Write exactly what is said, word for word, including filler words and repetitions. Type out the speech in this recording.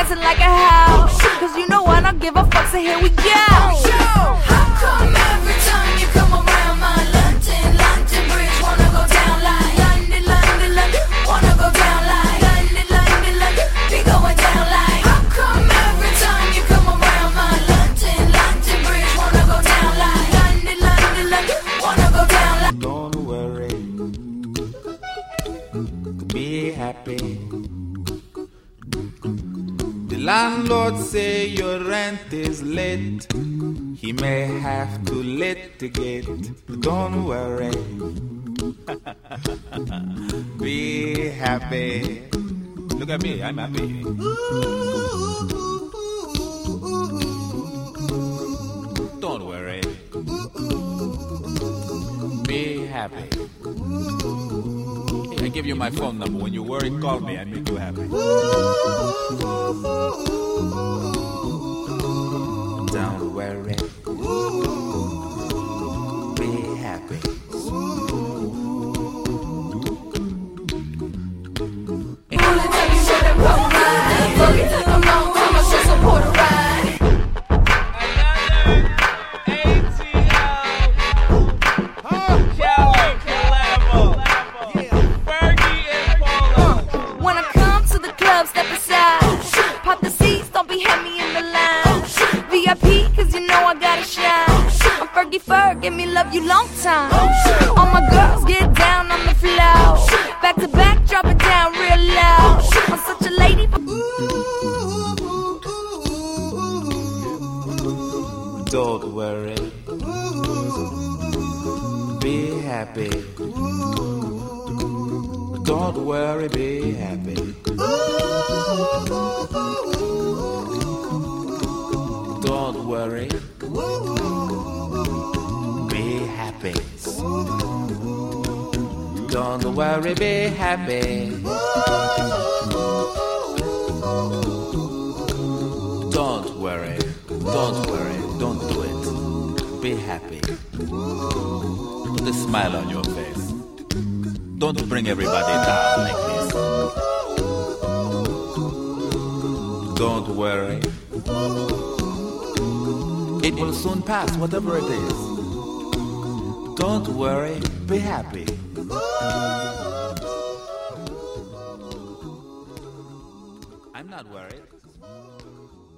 dancing like a house. Cause you know I don't give a fuck, so here we go. How come every time you come around my London, London Bridge wanna go down like London, London, London, wanna go down like London, London, London, be going down like. How come every time you come around my London, London Bridge wanna go down like London, London, London, wanna go down like. Don't worry, be happy. The landlord say your rent is late. He may have to litigate. Don't worry, be happy. Look at me, I'm happy. Don't worry, be happy. I give you my phone number. When you worry, call me. I make you happy. Don't worry, be happy. Ferg, give me love you long time. All my girls get down on the floor. Back to back, drop it down real loud. I'm such a lady. Don't worry, be happy. Don't worry, be happy. Don't worry, be happy. Don't worry, be happy. Don't worry, don't worry, don't do it. Be happy. Put a smile on your face. Don't bring everybody down like this. Don't worry. It will soon pass, whatever it is. Don't worry, be happy. I'm not worried.